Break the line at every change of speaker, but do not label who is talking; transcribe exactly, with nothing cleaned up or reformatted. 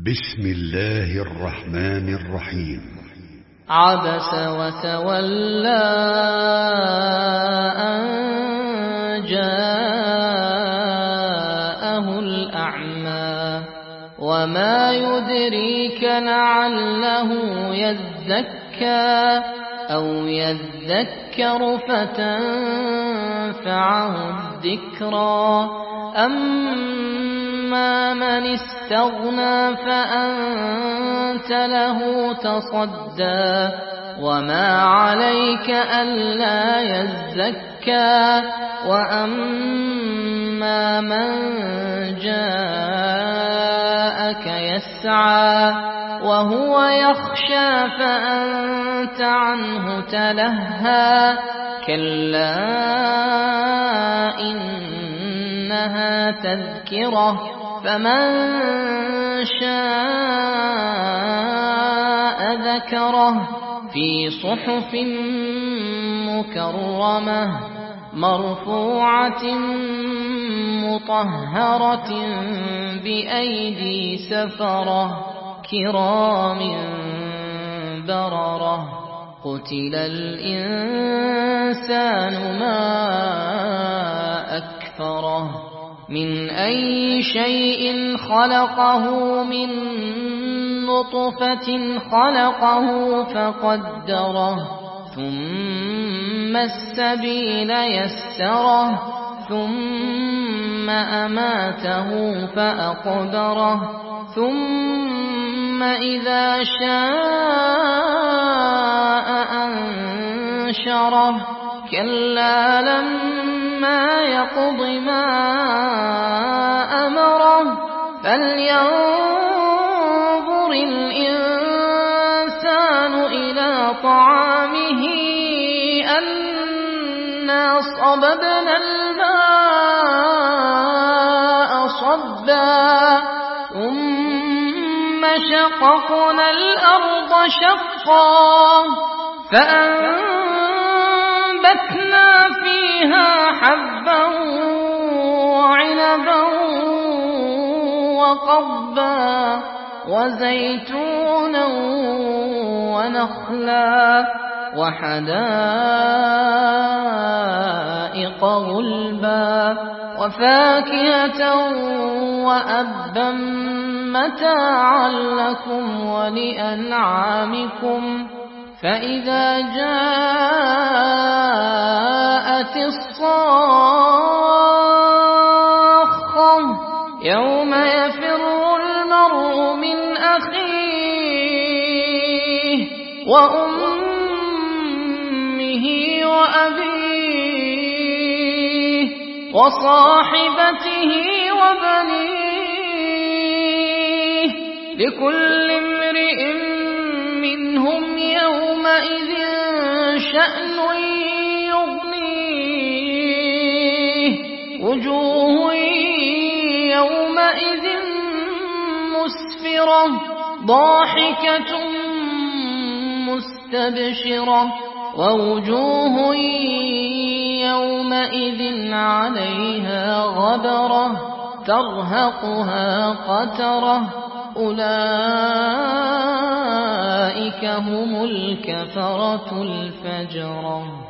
بسم الله الرحمن الرحيم.
عبس وتولى أن جاءه الأعمى وما يدريك لعله يزكى أو يذكر فتنفعه الذكرى أما من استغنى فأنت له تصدى وما عليك ألا يزكى وأما من جاءك يسعى وهو يخشى فأنت عنه تلهى كلا إنها تذكرة فمن شاء ذكره في صحف مكرمة مرفوعة مطهرة بأيدي سفرة كرام بررة قتل الإنسان ما أكفره من أي شيء خلقه من نطفة خلقه فقدره ثم السبيل يسره ثم أماته فأقبره ثم إذا شاء أنشره كلا لما يقض ما أمره فلينظر الإنسان إلى طعامه أنا صببنا الماء صبا ثم شققنا الأرض شقا فأنبتنا فيها حبا وعنبا وقضبا وزيتونا ونخلا وحدائق غلبا وفاكهة وأبا متاعا لكم ولأنعامكم فإذا جاءت الصاخة يوم يفر المرء من أخيه وأمه وأبيه وصاحبته وبنيه لكل امرئ منهم يومئذ شأن يغنيه وجوه يومئذ مسفرة ضاحكة مستبشرة ووجوه يومئذ عليها غبرة ترهقها قترة أولئك هم الكفرة الفجرة.